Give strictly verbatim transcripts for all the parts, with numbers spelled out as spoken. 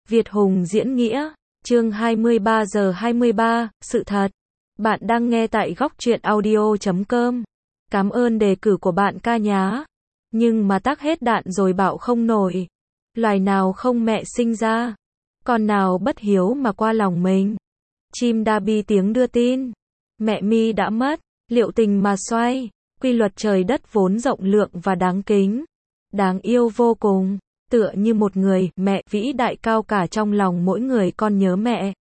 Việt Hùng diễn nghĩa, chương hai mươi ba giờ hai mươi ba, sự thật. Bạn đang nghe tại góc truyện audio chấm com. Cảm ơn đề cử của bạn ca nhá. Nhưng mà tắc hết đạn rồi bảo không nổi. Loài nào không mẹ sinh ra. Con nào bất hiếu mà qua lòng mình. Chim đa bi tiếng đưa tin. Mẹ mi đã mất, liệu tình mà xoay. Quy luật trời đất vốn rộng lượng và đáng kính. Đáng yêu vô cùng. Tựa như một người mẹ vĩ đại cao cả trong lòng mỗi người con nhớ mẹ.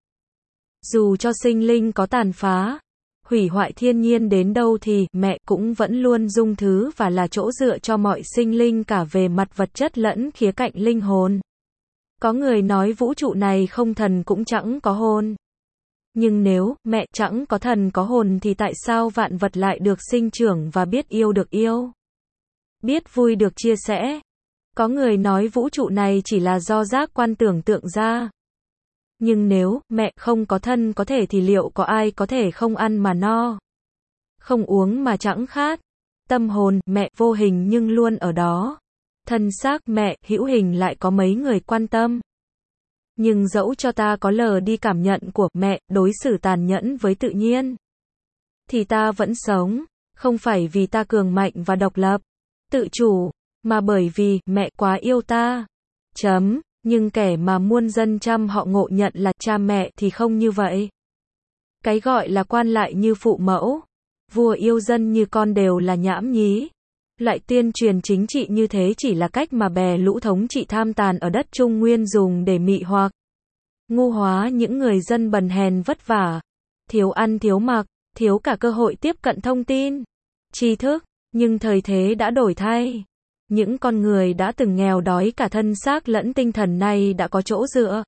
Dù cho sinh linh có tàn phá, hủy hoại thiên nhiên đến đâu thì mẹ cũng vẫn luôn dung thứ và là chỗ dựa cho mọi sinh linh cả về mặt vật chất lẫn khía cạnh linh hồn. Có người nói vũ trụ này không thần cũng chẳng có hồn. Nhưng nếu mẹ chẳng có thần có hồn thì tại sao vạn vật lại được sinh trưởng và biết yêu được yêu? Biết vui được chia sẻ? Có người nói vũ trụ này chỉ là do giác quan tưởng tượng ra. Nhưng nếu mẹ không có thân có thể thì liệu có ai có thể không ăn mà no, không uống mà chẳng khát? Tâm hồn mẹ vô hình nhưng luôn ở đó. Thân xác mẹ hữu hình lại có mấy người quan tâm. Nhưng dẫu cho ta có lờ đi cảm nhận của mẹ đối xử tàn nhẫn với tự nhiên, thì ta vẫn sống, không phải vì ta cường mạnh và độc lập, tự chủ, mà bởi vì mẹ quá yêu ta. Chấm. Nhưng kẻ mà muôn dân trăm họ ngộ nhận là cha mẹ thì không như vậy. Cái gọi là quan lại như phụ mẫu, vua yêu dân như con đều là nhảm nhí. Loại tuyên truyền chính trị như thế chỉ là cách mà bè lũ thống trị tham tàn ở đất Trung Nguyên dùng để mị hoặc ngu hóa những người dân bần hèn vất vả, thiếu ăn thiếu mặc, thiếu cả cơ hội tiếp cận thông tin, tri thức. Nhưng thời thế đã đổi thay. Những con người đã từng nghèo đói cả thân xác lẫn tinh thần nay đã có chỗ dựa.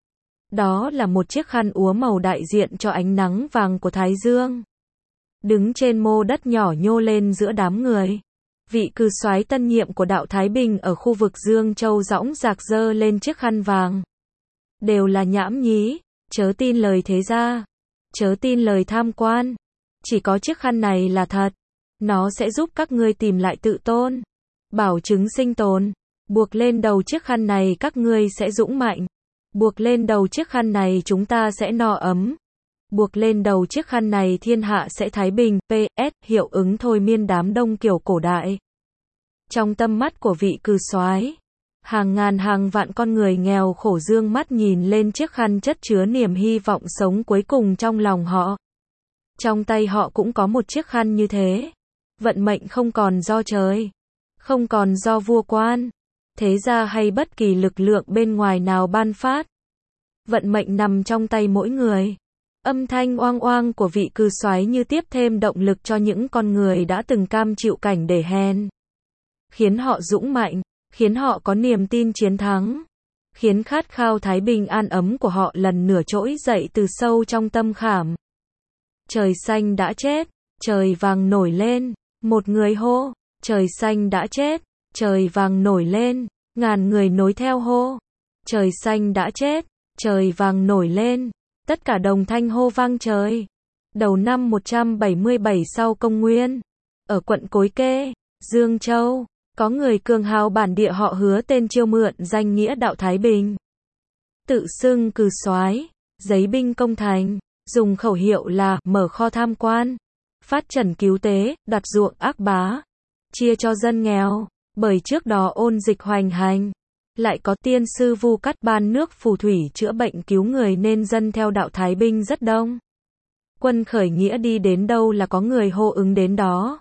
Đó là một chiếc khăn úa màu đại diện cho ánh nắng vàng của Thái Dương. Đứng trên mô đất nhỏ nhô lên giữa đám người. Vị cư soái tân nhiệm của đạo Thái Bình ở khu vực Dương Châu dõng dạc dơ lên chiếc khăn vàng. Đều là nhảm nhí, chớ tin lời thế gia, chớ tin lời tham quan. Chỉ có chiếc khăn này là thật. Nó sẽ giúp các ngươi tìm lại tự tôn, bảo chứng sinh tồn. Buộc lên đầu chiếc khăn này các ngươi sẽ dũng mạnh. Buộc lên đầu chiếc khăn này chúng ta sẽ no ấm. Buộc lên đầu chiếc khăn này thiên hạ sẽ thái bình. pê ét Hiệu ứng thôi miên đám đông kiểu cổ đại. Trong tâm mắt của vị cư soái, hàng ngàn hàng vạn con người nghèo khổ dương mắt nhìn lên chiếc khăn chất chứa niềm hy vọng sống cuối cùng trong lòng họ. Trong tay họ cũng có một chiếc khăn như thế. Vận mệnh không còn do trời, không còn do vua quan, thế gia hay bất kỳ lực lượng bên ngoài nào ban phát. Vận mệnh nằm trong tay mỗi người. Âm thanh oang oang của vị cư soái như tiếp thêm động lực cho những con người đã từng cam chịu cảnh để hèn. Khiến họ dũng mạnh, khiến họ có niềm tin chiến thắng, khiến khát khao thái bình an ấm của họ lần nữa trỗi dậy từ sâu trong tâm khảm. Trời xanh đã chết, trời vàng nổi lên. Một người hô, trời xanh đã chết, trời vàng nổi lên. Ngàn người nối theo hô, trời xanh đã chết, trời vàng nổi lên. Tất cả đồng thanh hô vang trời. Đầu năm một trăm bảy mươi bảy sau công nguyên, ở quận Cối Kê, Dương Châu, có người cường hào bản địa họ Hứa tên chiêu mượn danh nghĩa đạo Thái Bình. Tự xưng cư soái, giấy binh công thành, dùng khẩu hiệu là mở kho tham quan, phát trần cứu tế, đặt ruộng ác bá, chia cho dân nghèo. Bởi trước đó ôn dịch hoành hành, lại có tiên sư vu cắt ban nước phù thủy chữa bệnh cứu người nên dân theo đạo Thái Bình rất đông. Quân khởi nghĩa đi đến đâu là có người hô ứng đến đó.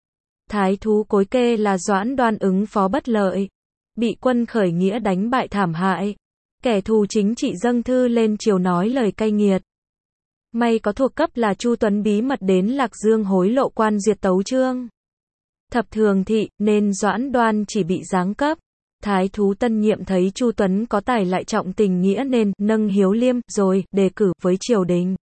Thái thú Cối Kê là Doãn Đoan ứng phó bất lợi, bị quân khởi nghĩa đánh bại thảm hại. Kẻ thù chính trị dâng thư lên triều nói lời cay nghiệt. May có thuộc cấp là Chu Tuấn bí mật đến Lạc Dương hối lộ quan duyệt tấu chương thập thường thị, nên Doãn Đoan chỉ bị giáng cấp. Thái thú tân nhiệm thấy Chu Tuấn có tài lại trọng tình nghĩa nên nâng hiếu liêm rồi đề cử với triều đình.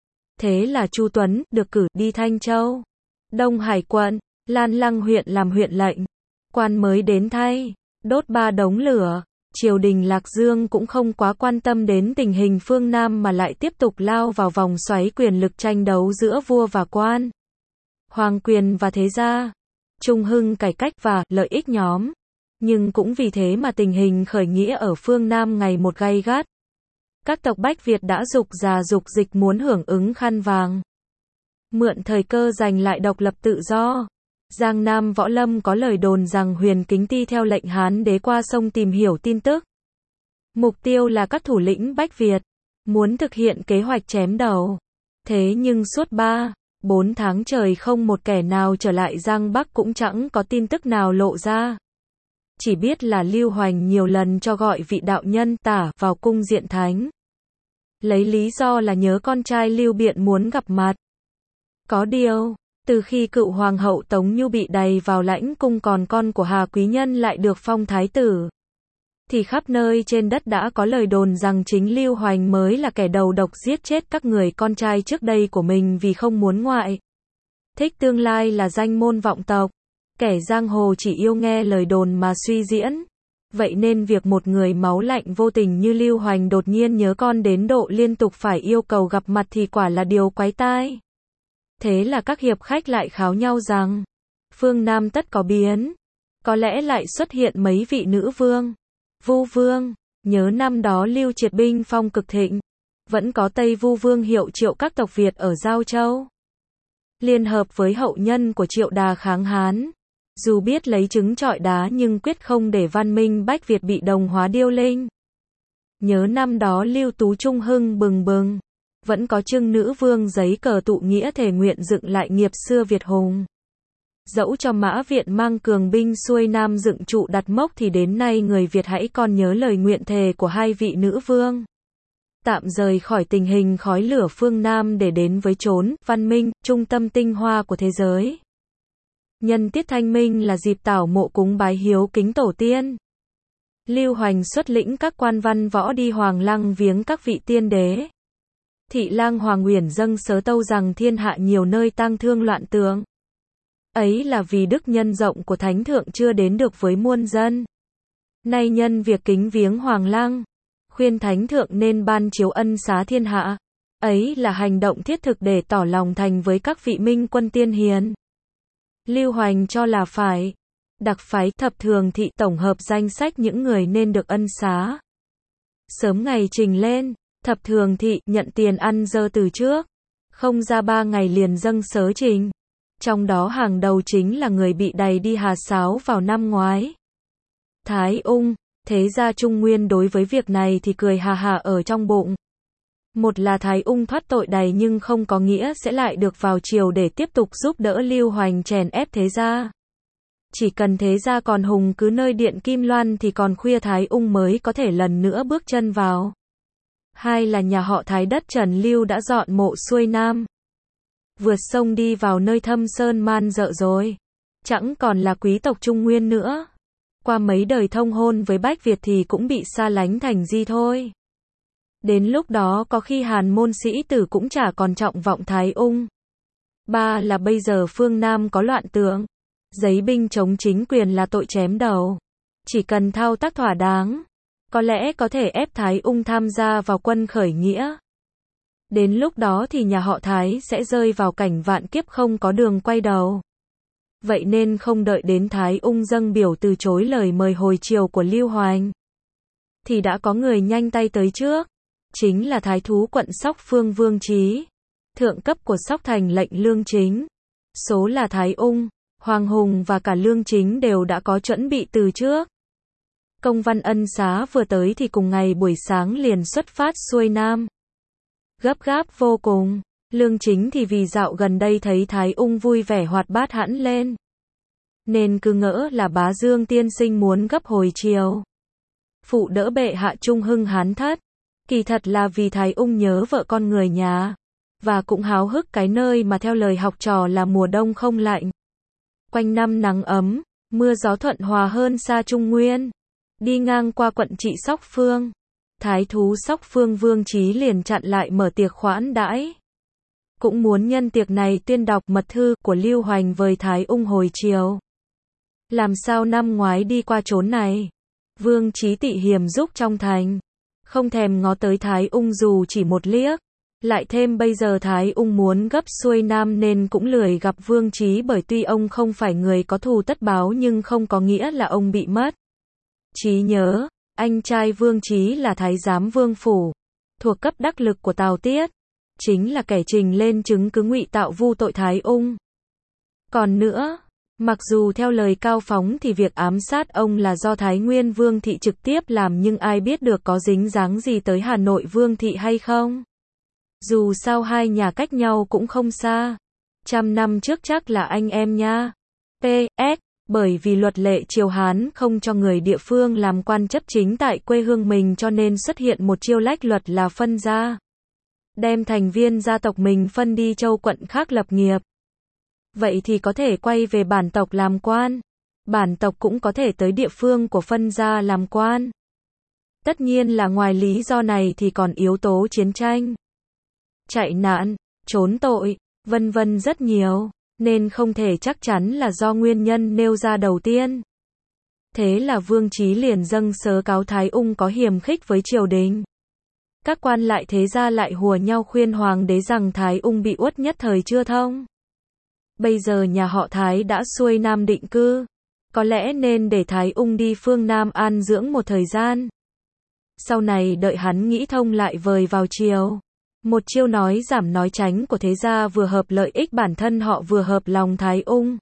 Thế là Chu Tuấn được cử đi Thanh Châu, Đông Hải quận, Lan Lăng huyện làm huyện lệnh. Quan mới đến thay, đốt ba đống lửa. Triều đình Lạc Dương cũng không quá quan tâm đến tình hình phương Nam mà lại tiếp tục lao vào vòng xoáy quyền lực tranh đấu giữa vua và quan, hoàng quyền và thế gia, trung hưng cải cách và lợi ích nhóm. Nhưng cũng vì thế mà tình hình khởi nghĩa ở phương Nam ngày một gay gắt. Các tộc Bách Việt đã dục già dục dịch muốn hưởng ứng khăn vàng. Mượn thời cơ giành lại độc lập tự do. Giang Nam Võ Lâm có lời đồn rằng Huyền Kính Ti theo lệnh Hán đế qua sông tìm hiểu tin tức. Mục tiêu là các thủ lĩnh Bách Việt, muốn thực hiện kế hoạch chém đầu. Thế nhưng suốt ba, bốn tháng trời không một kẻ nào trở lại Giang Bắc, cũng chẳng có tin tức nào lộ ra. Chỉ biết là Lưu Hoành nhiều lần cho gọi vị đạo nhân Tả vào cung diện thánh. Lấy lý do là nhớ con trai Lưu Biện muốn gặp mặt. Có điều, từ khi cựu hoàng hậu Tống Nhu bị đày vào lãnh cung còn con của Hà Quý Nhân lại được phong thái tử, thì khắp nơi trên đất đã có lời đồn rằng chính Lưu Hoành mới là kẻ đầu độc giết chết các người con trai trước đây của mình vì không muốn ngoại thích tương lai là danh môn vọng tộc. Kẻ giang hồ chỉ yêu nghe lời đồn mà suy diễn. Vậy nên việc một người máu lạnh vô tình như Lưu Hoành đột nhiên nhớ con đến độ liên tục phải yêu cầu gặp mặt thì quả là điều quái tai. Thế là các hiệp khách lại kháo nhau rằng phương Nam tất có biến. Có lẽ lại xuất hiện mấy vị nữ vương, Vu Vương. Nhớ năm đó Lưu Triệt binh phong cực thịnh, vẫn có Tây Vu Vương hiệu triệu các tộc Việt ở Giao Châu liên hợp với hậu nhân của Triệu Đà kháng Hán. Dù biết lấy trứng trọi đá nhưng quyết không để văn minh Bách Việt bị đồng hóa điêu linh. Nhớ năm đó Lưu Tú Trung hưng bừng bừng, vẫn có trưng nữ vương giấy cờ tụ nghĩa thề nguyện dựng lại nghiệp xưa Việt hùng. Dẫu cho Mã Viện mang cường binh xuôi Nam dựng trụ đặt mốc thì đến nay người Việt hãy còn nhớ lời nguyện thề của hai vị nữ vương. Tạm rời khỏi tình hình khói lửa phương Nam để đến với chốn văn minh, trung tâm tinh hoa của thế giới. Nhân tiết Thanh Minh là dịp tảo mộ cúng bái hiếu kính tổ tiên. Lưu Hoành xuất lĩnh các quan văn võ đi Hoàng Lăng viếng các vị tiên đế. Thị lang Hoàng Uyển dâng sớ tâu rằng thiên hạ nhiều nơi tang thương loạn tượng. Ấy là vì đức nhân rộng của Thánh Thượng chưa đến được với muôn dân. Nay nhân việc kính viếng Hoàng Lăng, khuyên Thánh Thượng nên ban chiếu ân xá thiên hạ. Ấy là hành động thiết thực để tỏ lòng thành với các vị minh quân tiên hiền. Lưu Hoành cho là phải đặc phái thập thường thị tổng hợp danh sách những người nên được ân xá. Sớm ngày trình lên, thập thường thị nhận tiền ăn dơ từ trước, không ra ba ngày liền dâng sớ trình. Trong đó hàng đầu chính là người bị đày đi Hà Sáo vào năm ngoái. Thái Ung, thế gia Trung Nguyên đối với việc này thì cười hà hà ở trong bụng. Một là Thái Ung thoát tội đày nhưng không có nghĩa sẽ lại được vào triều để tiếp tục giúp đỡ Lưu Hoành chèn ép thế gia. Chỉ cần thế gia còn hùng cứ nơi điện Kim Loan thì còn khuya Thái Ung mới có thể lần nữa bước chân vào. Hai là nhà họ Thái đất Trần Lưu đã dọn mộ xuôi Nam, vượt sông đi vào nơi thâm sơn man rợ rồi. Chẳng còn là quý tộc Trung Nguyên nữa. Qua mấy đời thông hôn với Bách Việt thì cũng bị xa lánh thành di thôi. Đến lúc đó có khi Hàn môn sĩ tử cũng chả còn trọng vọng Thái Ung. Ba là bây giờ phương Nam có loạn tượng. Giấy binh chống chính quyền là tội chém đầu. Chỉ cần thao tác thỏa đáng, có lẽ có thể ép Thái Ung tham gia vào quân khởi nghĩa. Đến lúc đó thì nhà họ Thái sẽ rơi vào cảnh vạn kiếp không có đường quay đầu. Vậy nên không đợi đến Thái Ung dâng biểu từ chối lời mời hồi triều của Lưu Hoành, thì đã có người nhanh tay tới trước. Chính là Thái thú quận Sóc Phương Vương Chí, thượng cấp của Sóc Thành lệnh Lương Chính. Số là Thái Ung, Hoàng Hùng và cả Lương Chính đều đã có chuẩn bị từ trước. Công văn ân xá vừa tới thì cùng ngày buổi sáng liền xuất phát xuôi Nam. Gấp gáp vô cùng. Lương Chính thì vì dạo gần đây thấy Thái Ung vui vẻ hoạt bát hẳn lên, nên cứ ngỡ là bá Dương tiên sinh muốn gấp hồi triều, phụ đỡ bệ hạ trung hưng Hán thất. Kỳ thật là vì Thái Ung nhớ vợ con người nhà, và cũng háo hức cái nơi mà theo lời học trò là mùa đông không lạnh, quanh năm nắng ấm, mưa gió thuận hòa hơn xa Trung Nguyên. Đi ngang qua quận trị Sóc Phương, Thái thú Sóc Phương Vương Chí liền chặn lại mở tiệc khoản đãi. Cũng muốn nhân tiệc này tuyên đọc mật thư của Lưu Hoành với Thái Ung hồi triều. Làm sao năm ngoái đi qua chốn này, Vương Chí tị hiềm giúp trong thành, không thèm ngó tới Thái Ung dù chỉ một liếc. Lại thêm bây giờ Thái Ung muốn gấp xuôi Nam nên cũng lười gặp Vương Chí, bởi tuy ông không phải người có thù tất báo nhưng không có nghĩa là ông bị mất trí nhớ. Anh trai Vương Chí là Thái giám Vương Phủ, thuộc cấp đắc lực của Tào Tiết, chính là kẻ trình lên chứng cứ ngụy tạo vu tội Thái Ung. Còn nữa, mặc dù theo lời Cao Phóng thì việc ám sát ông là do Thái Nguyên Vương thị trực tiếp làm, nhưng ai biết được có dính dáng gì tới Hà Nội Vương thị hay không. Dù sao hai nhà cách nhau cũng không xa. Trăm năm trước chắc là anh em nha. pê ét. Bởi vì luật lệ triều Hán không cho người địa phương làm quan chấp chính tại quê hương mình, cho nên xuất hiện một chiêu lách luật là phân gia. Đem thành viên gia tộc mình phân đi châu quận khác lập nghiệp. Vậy thì có thể quay về bản tộc làm quan. Bản tộc cũng có thể tới địa phương của phân gia làm quan. Tất nhiên là ngoài lý do này thì còn yếu tố chiến tranh, chạy nạn, trốn tội, vân vân rất nhiều, nên không thể chắc chắn là do nguyên nhân nêu ra đầu tiên. Thế là Vương Chí liền dâng sớ cáo Thái Ung có hiềm khích với triều đình. Các quan lại thế gia lại hùa nhau khuyên hoàng đế rằng Thái Ung bị uất nhất thời chưa thông. Bây giờ nhà họ Thái đã xuôi Nam định cư, có lẽ nên để Thái Ung đi phương Nam an dưỡng một thời gian. Sau này đợi hắn nghĩ thông lại vời vào triều. Một chiêu nói giảm nói tránh của thế gia vừa hợp lợi ích bản thân họ vừa hợp lòng Thái Ung.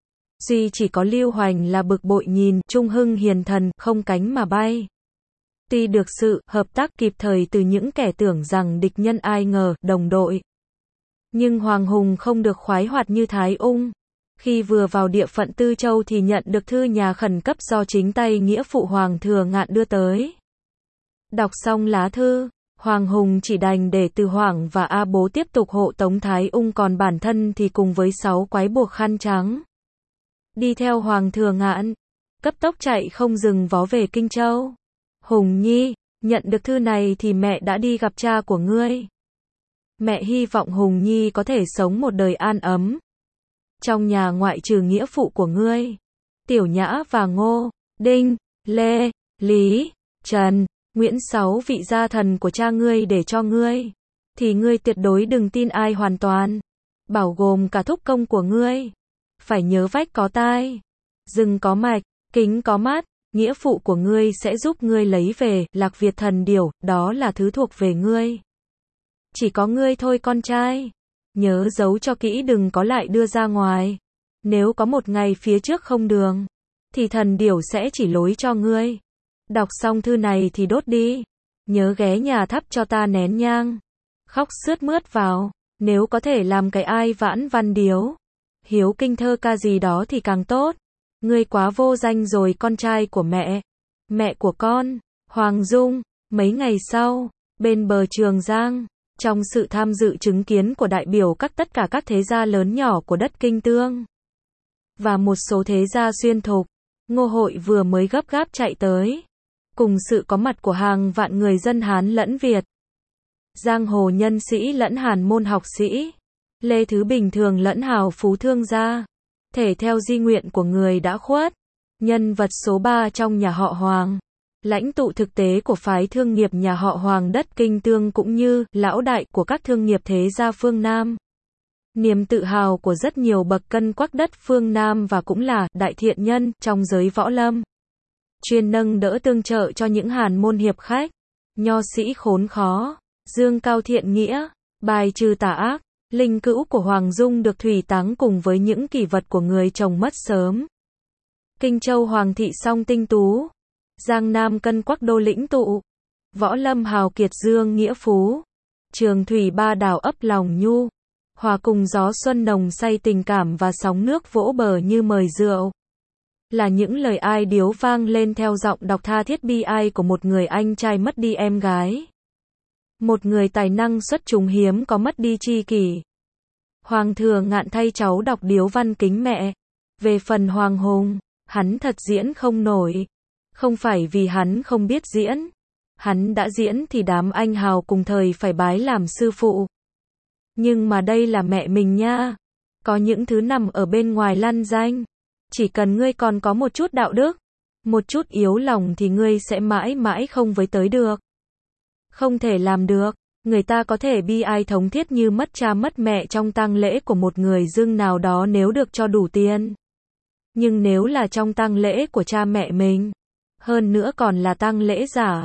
Duy chỉ có Lưu Hoành là bực bội nhìn Trung Hưng hiền thần không cánh mà bay. Tuy được sự hợp tác kịp thời từ những kẻ tưởng rằng địch nhân, ai ngờ đồng đội. Nhưng Hoàng Hùng không được khoái hoạt như Thái Ung. Khi vừa vào địa phận Tư Châu thì nhận được thư nhà khẩn cấp do chính tay nghĩa phụ Hoàng Thừa Ngạn đưa tới. Đọc xong lá thư, Hoàng Hùng chỉ đành để Từ Hoảng và A Bố tiếp tục hộ tống Thái Ung, còn bản thân thì cùng với sáu quái buộc khăn trắng đi theo Hoàng Thừa Ngạn, cấp tốc chạy không dừng vó về Kinh Châu. Hùng Nhi, nhận được thư này thì mẹ đã đi gặp cha của ngươi. Mẹ hy vọng Hùng Nhi có thể sống một đời an ấm. Trong nhà ngoại trừ nghĩa phụ của ngươi, Tiểu Nhã và Ngô, Đinh, Lê, Lý, Trần, Nguyễn sáu vị gia thần của cha ngươi để cho ngươi, thì ngươi tuyệt đối đừng tin ai hoàn toàn. Bảo gồm cả thúc công của ngươi. Phải nhớ vách có tai, rừng có mạch, kính có mắt, nghĩa phụ của ngươi sẽ giúp ngươi lấy về Lạc Việt thần điểu, đó là thứ thuộc về ngươi. Chỉ có ngươi thôi con trai. Nhớ giấu cho kỹ, đừng có lại đưa ra ngoài. Nếu có một ngày phía trước không đường, thì thần điểu sẽ chỉ lối cho ngươi. Đọc xong thư này thì đốt đi. Nhớ ghé nhà thắp cho ta nén nhang. Khóc sướt mướt vào. Nếu có thể làm cái ai vãn văn điếu, hiếu kinh thơ ca gì đó thì càng tốt. Ngươi quá vô danh rồi con trai của mẹ. Mẹ của con, Hoàng Dung. Mấy ngày sau, bên bờ Trường Giang, trong sự tham dự chứng kiến của đại biểu các tất cả các thế gia lớn nhỏ của đất Kinh Tương và một số thế gia xuyên thục, Ngô Hội vừa mới gấp gáp chạy tới, cùng sự có mặt của hàng vạn người dân Hán lẫn Việt, giang hồ nhân sĩ lẫn hàn môn học sĩ, Lê Thứ bình thường lẫn hào phú thương gia, thể theo di nguyện của người đã khuất, nhân vật số ba trong nhà họ Hoàng, lãnh tụ thực tế của phái thương nghiệp nhà họ Hoàng đất Kinh Tương, cũng như lão đại của các thương nghiệp thế gia phương Nam. Niềm tự hào của rất nhiều bậc cân quắc đất phương Nam và cũng là đại thiện nhân trong giới võ lâm. Chuyên nâng đỡ tương trợ cho những hàn môn hiệp khách, nho sĩ khốn khó, dương cao thiện nghĩa, bài trừ tà ác. Linh cữu của Hoàng Dung được thủy táng cùng với những kỷ vật của người chồng mất sớm. Kinh Châu Hoàng thị song tinh tú, Giang Nam cân quắc đô lĩnh tụ, võ lâm hào kiệt dương nghĩa phú, Trường thủy ba đảo ấp lòng nhu, hòa cùng gió xuân nồng say tình cảm và sóng nước vỗ bờ như mời rượu. Là những lời ai điếu vang lên theo giọng đọc tha thiết bi ai của một người anh trai mất đi em gái. Một người tài năng xuất chúng hiếm có mất đi tri kỷ. Hoàng Thừa Ngạn thay cháu đọc điếu văn kính mẹ. Về phần Hoàng Hùng, hắn thật diễn không nổi. Không phải vì hắn không biết diễn. Hắn đã diễn thì đám anh hào cùng thời phải bái làm sư phụ. Nhưng mà đây là mẹ mình nha. Có những thứ nằm ở bên ngoài lăn danh. Chỉ cần ngươi còn có một chút đạo đức, một chút yếu lòng thì ngươi sẽ mãi mãi không với tới được. Không thể làm được. Người ta có thể bi ai thống thiết như mất cha mất mẹ trong tang lễ của một người dưng nào đó nếu được cho đủ tiền. Nhưng nếu là trong tang lễ của cha mẹ mình, hơn nữa còn là tang lễ giả,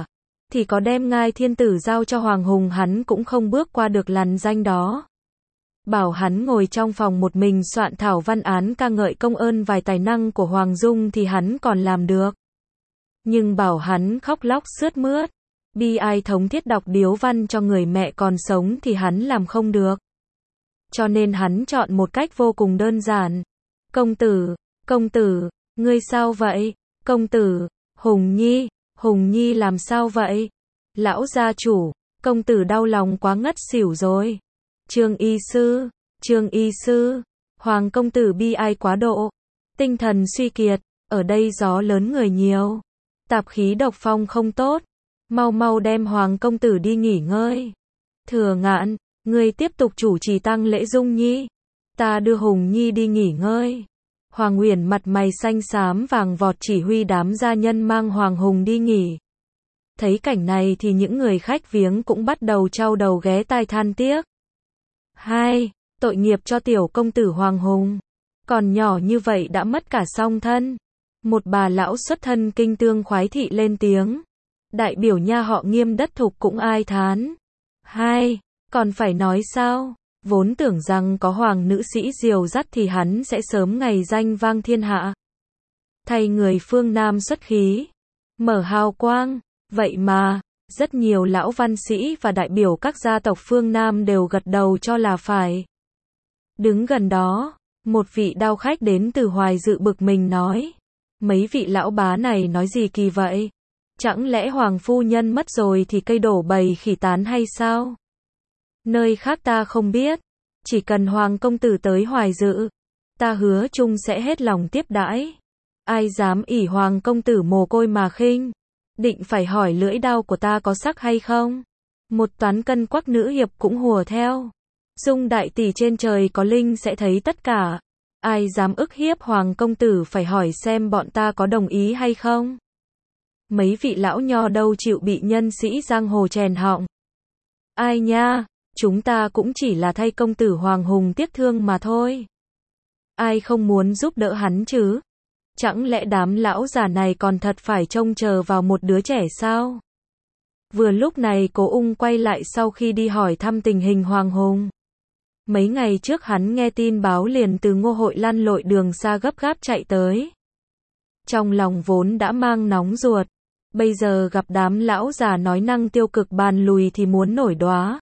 thì có đem ngai thiên tử giao cho Hoàng Hùng hắn cũng không bước qua được lằn danh đó. Bảo hắn ngồi trong phòng một mình soạn thảo văn án ca ngợi công ơn vài tài năng của Hoàng Dung thì hắn còn làm được. Nhưng bảo hắn khóc lóc sướt mướt, bi ai thống thiết đọc điếu văn cho người mẹ còn sống thì hắn làm không được. Cho nên hắn chọn một cách vô cùng đơn giản. Công tử, công tử, ngươi sao vậy? Công tử, Hùng Nhi, Hùng Nhi làm sao vậy? Lão gia chủ, công tử đau lòng quá ngất xỉu rồi. Trương y sư, Trương y sư, Hoàng công tử bi ai quá độ, tinh thần suy kiệt, ở đây gió lớn người nhiều, tạp khí độc phong không tốt, mau mau đem Hoàng công tử đi nghỉ ngơi. Thừa Ngạn, ngươi tiếp tục chủ trì tang lễ Dung Nhi, ta đưa Hùng Nhi đi nghỉ ngơi. Hoàng Uyển mặt mày xanh xám vàng vọt chỉ huy đám gia nhân mang Hoàng Hùng đi nghỉ. Thấy cảnh này thì những người khách viếng cũng bắt đầu chau đầu ghé tai than tiếc. Hai, tội nghiệp cho tiểu công tử Hoàng Hùng. Còn nhỏ như vậy đã mất cả song thân. Một bà lão xuất thân kinh tương khoái thị lên tiếng. Đại biểu nha họ Nghiêm đất thục cũng ai thán. Hai, còn phải nói sao? Vốn tưởng rằng có hoàng nữ sĩ diều dắt thì hắn sẽ sớm ngày danh vang thiên hạ. Thay người phương Nam xuất khí, mở hào quang, vậy mà, rất nhiều lão văn sĩ và đại biểu các gia tộc phương Nam đều gật đầu cho là phải. Đứng gần đó, một vị đao khách đến từ Hoài Dự bực mình nói, mấy vị lão bá này nói gì kỳ vậy? Chẳng lẽ hoàng phu nhân mất rồi thì cây đổ bầy khỉ tán hay sao? Nơi khác ta không biết, chỉ cần Hoàng công tử tới Hoài Dự, ta hứa chung sẽ hết lòng tiếp đãi. Ai dám ỷ Hoàng công tử mồ côi mà khinh, định phải hỏi lưỡi đao của ta có sắc hay không? Một toán cân quắc nữ hiệp cũng hùa theo. Dung đại tỷ trên trời có linh sẽ thấy tất cả. Ai dám ức hiếp Hoàng công tử phải hỏi xem bọn ta có đồng ý hay không? Mấy vị lão nho đâu chịu bị nhân sĩ giang hồ chèn họng. Ai nha, chúng ta cũng chỉ là thay công tử Hoàng Hùng tiếc thương mà thôi. Ai không muốn giúp đỡ hắn chứ? Chẳng lẽ đám lão già này còn thật phải trông chờ vào một đứa trẻ sao? Vừa lúc này Cố Ung quay lại sau khi đi hỏi thăm tình hình Hoàng Hùng. Mấy ngày trước hắn nghe tin báo liền từ Ngô Hội lăn lội đường xa gấp gáp chạy tới. Trong lòng vốn đã mang nóng ruột, bây giờ gặp đám lão già nói năng tiêu cực bàn lùi thì muốn nổi đoá.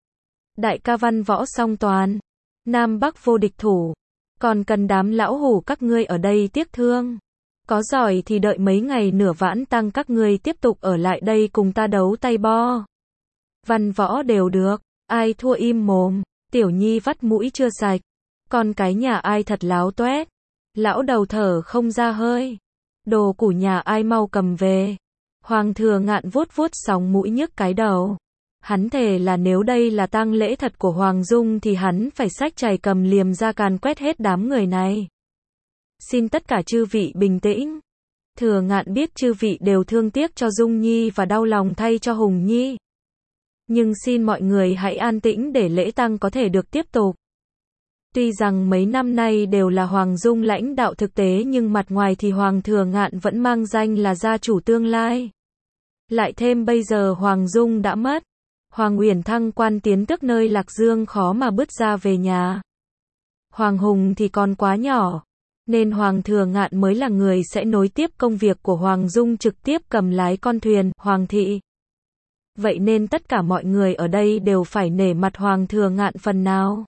Đại ca văn võ song toàn, Nam Bắc vô địch thủ, còn cần đám lão hủ các ngươi ở đây tiếc thương. Có giỏi thì đợi mấy ngày nửa vãn tăng các ngươi tiếp tục ở lại đây cùng ta đấu tay bo. Văn võ đều được, ai thua im mồm, tiểu nhi vắt mũi chưa sạch, con cái nhà ai thật láo toét, lão đầu thở không ra hơi, đồ của nhà ai mau cầm về. Hoàng Thừa Ngạn vuốt vuốt sóng mũi nhức cái đầu. Hắn thề là nếu đây là tang lễ thật của Hoàng Dung thì hắn phải xách chày cầm liềm ra càn quét hết đám người này. Xin tất cả chư vị bình tĩnh. Thừa Ngạn biết chư vị đều thương tiếc cho Dung Nhi và đau lòng thay cho Hùng Nhi. Nhưng xin mọi người hãy an tĩnh để lễ tang có thể được tiếp tục. Tuy rằng mấy năm nay đều là Hoàng Dung lãnh đạo thực tế nhưng mặt ngoài thì Hoàng Thừa Ngạn vẫn mang danh là gia chủ tương lai. Lại thêm bây giờ Hoàng Dung đã mất. Hoàng Uyển thăng quan tiến tước nơi Lạc Dương khó mà bước ra về nhà. Hoàng Hùng thì còn quá nhỏ, nên Hoàng Thừa Ngạn mới là người sẽ nối tiếp công việc của Hoàng Dung trực tiếp cầm lái con thuyền, Hoàng thị. Vậy nên tất cả mọi người ở đây đều phải nể mặt Hoàng Thừa Ngạn phần nào.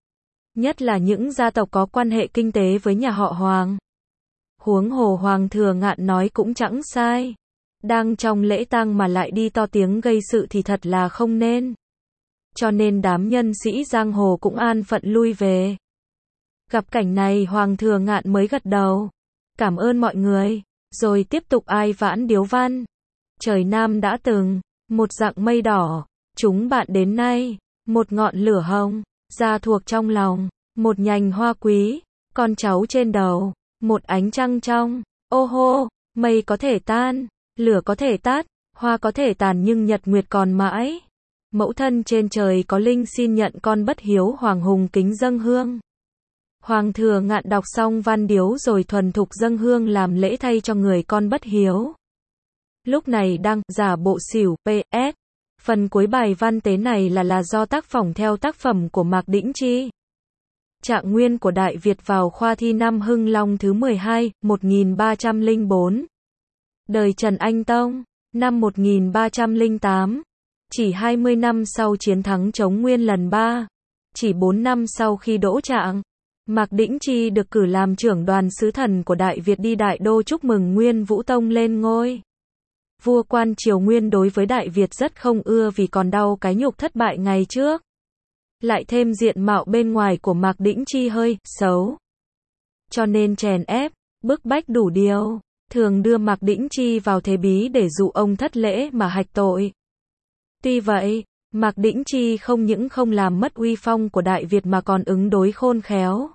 Nhất là những gia tộc có quan hệ kinh tế với nhà họ Hoàng. Huống hồ Hoàng Thừa Ngạn nói cũng chẳng sai. Đang trong lễ tang mà lại đi to tiếng gây sự thì thật là không nên. Cho nên đám nhân sĩ giang hồ cũng an phận lui về. Gặp cảnh này Hoàng Thừa Ngạn mới gật đầu. Cảm ơn mọi người. Rồi tiếp tục ai vãn điếu văn. Trời Nam đã từng. Một dặng mây đỏ. Chúng bạn đến nay. Một ngọn lửa hồng. Gia thuộc trong lòng. Một nhành hoa quý. Con cháu trên đầu. Một ánh trăng trong. Ô hô. Mây có thể tan. Lửa có thể tắt, hoa có thể tàn nhưng nhật nguyệt còn mãi. Mẫu thân trên trời có linh xin nhận con bất hiếu Hoàng Hùng kính dâng hương. Hoàng Thừa Ngạn đọc xong văn điếu rồi thuần thục dâng hương làm lễ thay cho người con bất hiếu. lúc này đang giả bộ xỉu. pê ét. Phần cuối bài văn tế này là là do tác phỏng theo tác phẩm của Mạc Đĩnh Chi. Trạng nguyên của Đại Việt vào khoa thi năm Hưng Long thứ mười hai, một nghìn ba trăm lẻ bốn. Đời Trần Anh Tông, năm một nghìn ba trăm lẻ tám. Chỉ hai mươi năm sau chiến thắng chống Nguyên lần ba, chỉ bốn năm sau khi đỗ trạng, Mạc Đĩnh Chi được cử làm trưởng đoàn sứ thần của Đại Việt đi Đại Đô chúc mừng Nguyên Vũ Tông lên ngôi. Vua quan triều Nguyên đối với Đại Việt rất không ưa vì còn đau cái nhục thất bại ngày trước. Lại thêm diện mạo bên ngoài của Mạc Đĩnh Chi hơi xấu, cho nên chèn ép, bức bách đủ điều, thường đưa Mạc Đĩnh Chi vào thế bí để dụ ông thất lễ mà hạch tội. Tuy vậy, Mạc Đĩnh Chi không những không làm mất uy phong của Đại Việt mà còn ứng đối khôn khéo.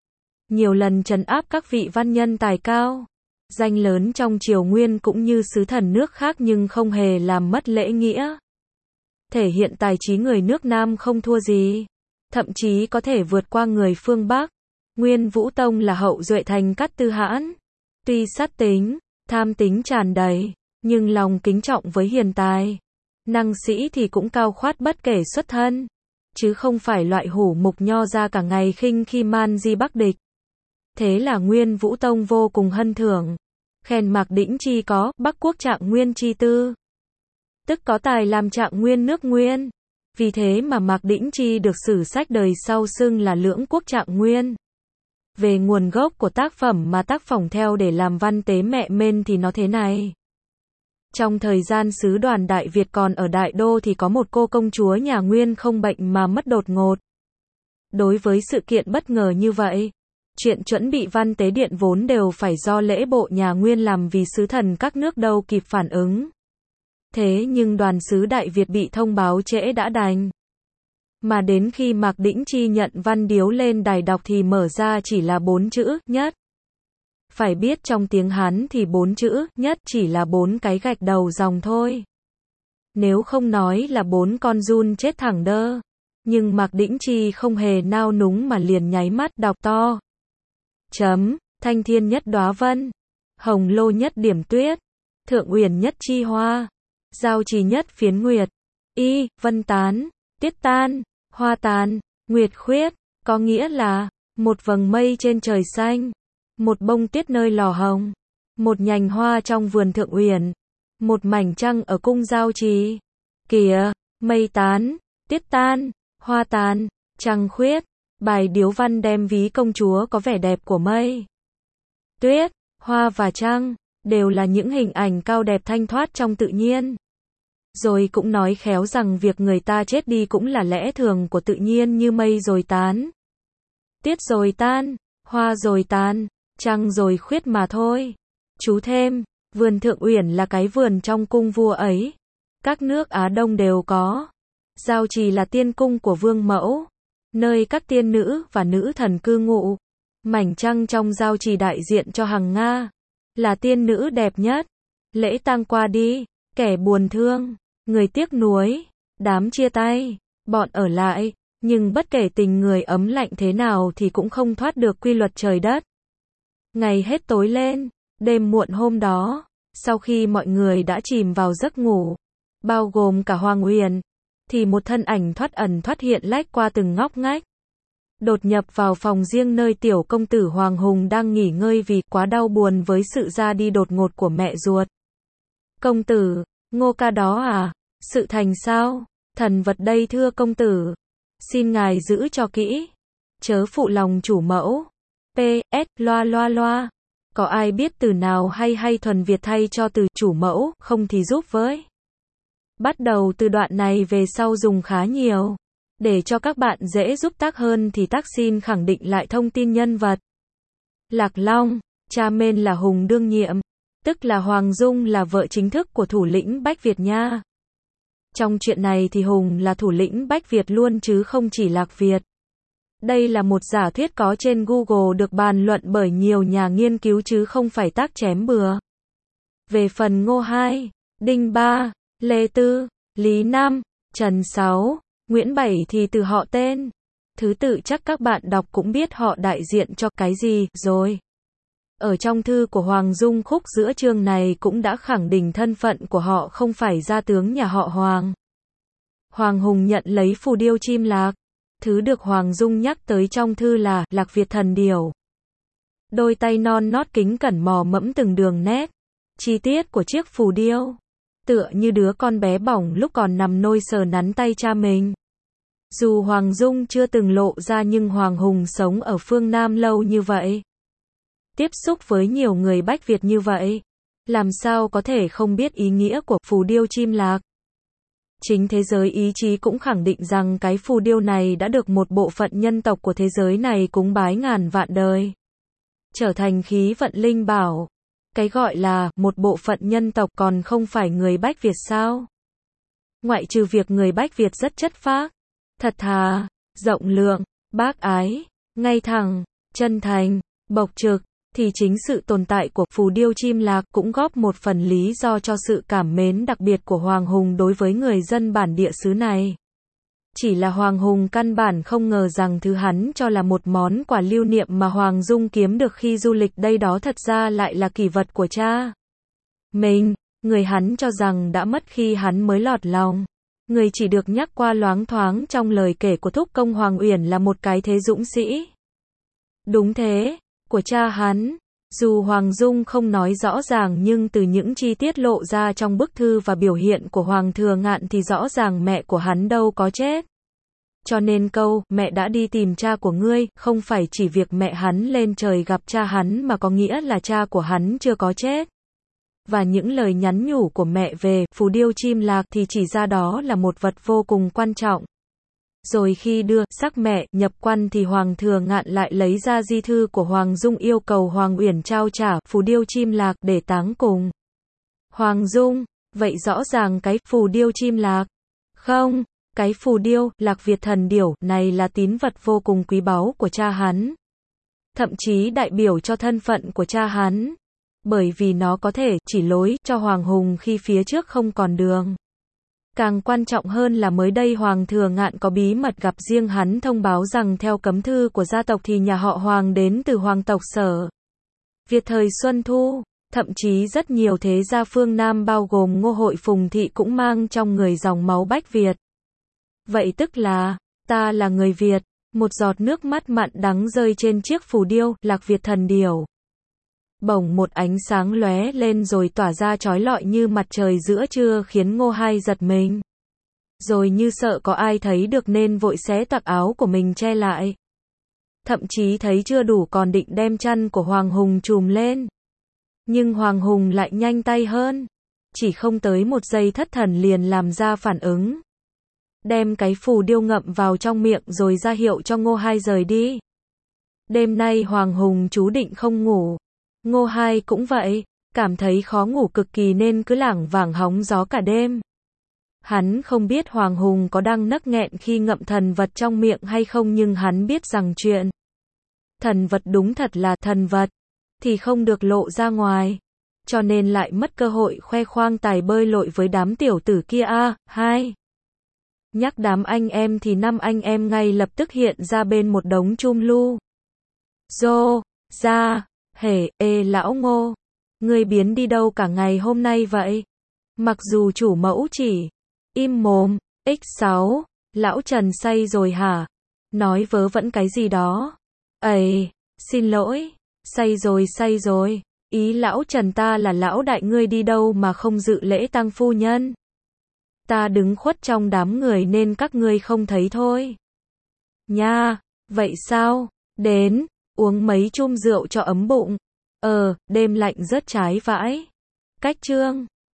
Nhiều lần trấn áp các vị văn nhân tài cao, danh lớn trong triều Nguyên cũng như sứ thần nước khác nhưng không hề làm mất lễ nghĩa. Thể hiện tài trí người nước Nam không thua gì, thậm chí có thể vượt qua người phương Bắc. Nguyên Vũ Tông là hậu duệ Thành Cát Tư Hãn, tuy sát tính, tham tính tràn đầy, nhưng lòng kính trọng với hiền tài, năng sĩ thì cũng cao khoát bất kể xuất thân, chứ không phải loại hủ mục nho ra cả ngày khinh khi man di bắc địch. Thế là Nguyên Vũ Tông vô cùng hân thưởng, khen Mạc Đĩnh Chi có Bắc Quốc Trạng Nguyên chi tư, tức có tài làm trạng nguyên nước Nguyên. Vì thế mà Mạc Đĩnh Chi được sử sách đời sau xưng là Lưỡng Quốc Trạng Nguyên. Về nguồn gốc của tác phẩm mà tác phỏng theo để làm văn tế mẹ mên thì nó thế này. Trong thời gian sứ đoàn Đại Việt còn ở Đại Đô thì có một cô công chúa nhà Nguyên không bệnh mà mất đột ngột. Đối với sự kiện bất ngờ như vậy, chuyện chuẩn bị văn tế điện vốn đều phải do lễ bộ nhà Nguyên làm vì sứ thần các nước đâu kịp phản ứng. Thế nhưng đoàn sứ Đại Việt bị thông báo trễ đã đành. Mà đến khi Mạc Đĩnh Chi nhận văn điếu lên đài đọc thì mở ra chỉ là bốn chữ, nhất. Phải biết trong tiếng Hán thì bốn chữ, nhất chỉ là bốn cái gạch đầu dòng thôi. Nếu không nói là bốn con giun chết thẳng đơ. Nhưng Mạc Đĩnh Chi không hề nao núng mà liền nháy mắt đọc to. Chấm, thanh thiên nhất đóa vân, hồng lô nhất điểm tuyết, thượng uyển nhất chi hoa, giao trì nhất phiến nguyệt, y, vân tán, tiết tan, hoa tán, nguyệt khuyết, có nghĩa là, một vầng mây trên trời xanh, một bông tuyết nơi lò hồng, một nhành hoa trong vườn thượng uyển, một mảnh trăng ở cung giao trì. Kìa, mây tán, tiết tan, hoa tán, trăng khuyết, bài điếu văn đem ví công chúa có vẻ đẹp của mây, tuyết, hoa và trăng, đều là những hình ảnh cao đẹp thanh thoát trong tự nhiên. Rồi cũng nói khéo rằng việc người ta chết đi cũng là lẽ thường của tự nhiên như mây rồi tán, tiết rồi tan, hoa rồi tàn, trăng rồi khuyết mà thôi. Chú thêm, vườn Thượng Uyển là cái vườn trong cung vua ấy. Các nước Á Đông đều có. Giao Trì là tiên cung của vương mẫu, nơi các tiên nữ và nữ thần cư ngụ. Mảnh trăng trong Giao Trì đại diện cho Hằng Nga, là tiên nữ đẹp nhất. Lễ tang qua đi, kẻ buồn thương, người tiếc nuối, đám chia tay, bọn ở lại, nhưng bất kể tình người ấm lạnh thế nào thì cũng không thoát được quy luật trời đất. Ngày hết tối lên, đêm muộn hôm đó, sau khi mọi người đã chìm vào giấc ngủ, bao gồm cả Hoàng Uyển, thì một thân ảnh thoát ẩn thoát hiện lách qua từng ngóc ngách, đột nhập vào phòng riêng nơi tiểu công tử Hoàng Hùng đang nghỉ ngơi vì quá đau buồn với sự ra đi đột ngột của mẹ ruột. Công tử, Ngô ca đó à? Sự thành sao? Thần vật đây thưa công tử. Xin ngài giữ cho kỹ, chớ phụ lòng chủ mẫu. pê ét loa loa loa. Có ai biết từ nào hay hay thuần Việt thay cho từ chủ mẫu, không thì giúp với. Bắt đầu từ đoạn này về sau dùng khá nhiều. Để cho các bạn dễ giúp tác hơn thì tác xin khẳng định lại thông tin nhân vật. Lạc Long, cha mên là Hùng đương nhiệm, tức là Hoàng Dung là vợ chính thức của thủ lĩnh Bách Việt nha. Trong chuyện này thì Hùng là thủ lĩnh Bách Việt luôn chứ không chỉ Lạc Việt. Đây là một giả thuyết có trên Google được bàn luận bởi nhiều nhà nghiên cứu chứ không phải tác chém bừa. Về phần Ngô hai, Đinh ba, Lê tư, Lý năm, Trần sáu, Nguyễn bảy thì từ họ tên. Thứ tự chắc các bạn đọc cũng biết họ đại diện cho cái gì rồi. Ở trong thư của Hoàng Dung khúc giữa chương này cũng đã khẳng định thân phận của họ không phải gia tướng nhà họ Hoàng. Hoàng Hùng nhận lấy phù điêu chim lạc. Thứ được Hoàng Dung nhắc tới trong thư là Lạc Việt thần điểu. Đôi tay non nót kính cẩn mò mẫm từng đường nét, chi tiết của chiếc phù điêu. Tựa như đứa con bé bỏng lúc còn nằm nôi sờ nắn tay cha mình. Dù Hoàng Dung chưa từng lộ ra nhưng Hoàng Hùng sống ở phương Nam lâu như vậy. Tiếp xúc với nhiều người Bách Việt như vậy. Làm sao có thể không biết ý nghĩa của phù điêu chim lạc. Chính thế giới ý chí cũng khẳng định rằng cái phù điêu này đã được một bộ phận nhân tộc của thế giới này cúng bái ngàn vạn đời. Trở thành khí vận linh bảo. Cái gọi là một bộ phận nhân tộc còn không phải người Bách Việt sao? Ngoại trừ việc người Bách Việt rất chất phác, thật thà, rộng lượng, bác ái, ngay thẳng, chân thành, bộc trực, thì chính sự tồn tại của phù điêu chim lạc cũng góp một phần lý do cho sự cảm mến đặc biệt của Hoàng Hùng đối với người dân bản địa xứ này. Chỉ là Hoàng Hùng căn bản không ngờ rằng thứ hắn cho là một món quà lưu niệm mà Hoàng Dung kiếm được khi du lịch đây đó thật ra lại là kỷ vật của cha mình, người hắn cho rằng đã mất khi hắn mới lọt lòng. Người chỉ được nhắc qua loáng thoáng trong lời kể của thúc công Hoàng Uyển là một cái thế dũng sĩ. Đúng thế, của cha hắn. Dù Hoàng Dung không nói rõ ràng nhưng từ những chi tiết lộ ra trong bức thư và biểu hiện của Hoàng Thừa Ngạn thì rõ ràng mẹ của hắn đâu có chết. Cho nên câu, mẹ đã đi tìm cha của ngươi, không phải chỉ việc mẹ hắn lên trời gặp cha hắn mà có nghĩa là cha của hắn chưa có chết. Và những lời nhắn nhủ của mẹ về phù điêu chim lạc thì chỉ ra đó là một vật vô cùng quan trọng. Rồi khi đưa xác mẹ nhập quan thì Hoàng Thừa Ngạn lại lấy ra di thư của Hoàng Dung yêu cầu Hoàng Uyển trao trả phù điêu chim lạc để táng cùng Hoàng Dung. Vậy rõ ràng cái phù điêu chim lạc, không, cái phù điêu Lạc Việt thần điểu này là tín vật vô cùng quý báu của cha hắn. Thậm chí đại biểu cho thân phận của cha hắn. Bởi vì nó có thể chỉ lối cho Hoàng Hùng khi phía trước không còn đường. Càng quan trọng hơn là mới đây Hoàng Thừa Ngạn có bí mật gặp riêng hắn thông báo rằng theo cấm thư của gia tộc thì nhà họ Hoàng đến từ Hoàng tộc Sở Việt thời Xuân Thu, thậm chí rất nhiều thế gia phương Nam bao gồm Ngô Hội Phùng Thị cũng mang trong người dòng máu Bách Việt. Vậy tức là, ta là người Việt, một giọt nước mắt mặn đắng rơi trên chiếc phù điêu Lạc Việt thần điểu. Bỗng một ánh sáng lóe lên rồi tỏa ra chói lọi như mặt trời giữa trưa khiến Ngô Hai giật mình. Rồi như sợ có ai thấy được nên vội xé tặc áo của mình che lại. Thậm chí thấy chưa đủ còn định đem chăn của Hoàng Hùng trùm lên. Nhưng Hoàng Hùng lại nhanh tay hơn. Chỉ không tới một giây thất thần liền làm ra phản ứng. Đem cái phù điêu ngậm vào trong miệng rồi ra hiệu cho Ngô Hai rời đi. Đêm nay Hoàng Hùng chú định không ngủ. Ngô Hai cũng vậy, cảm thấy khó ngủ cực kỳ nên cứ lảng vảng hóng gió cả đêm. Hắn không biết Hoàng Hùng có đang nấc nghẹn khi ngậm thần vật trong miệng hay không nhưng hắn biết rằng chuyện thần vật đúng thật là thần vật, thì không được lộ ra ngoài. Cho nên lại mất cơ hội khoe khoang tài bơi lội với đám tiểu tử kia a. Hai. Nhắc đám anh em thì năm anh em ngay lập tức hiện ra bên một đống chum lu. Dô, ra. Hề, ê lão Ngô, ngươi biến đi đâu cả ngày hôm nay vậy? Mặc dù chủ mẫu chỉ, im mồm, x sáu, lão Trần say rồi hả? Nói vớ vẩn cái gì đó? Ây, xin lỗi, say rồi say rồi, ý lão Trần ta là lão đại ngươi đi đâu mà không dự lễ tang phu nhân? Ta đứng khuất trong đám người nên các ngươi không thấy thôi. Nha, vậy sao? Đến. Uống mấy chum rượu cho ấm bụng. Ờ, đêm lạnh rớt trái vãi. Cách chương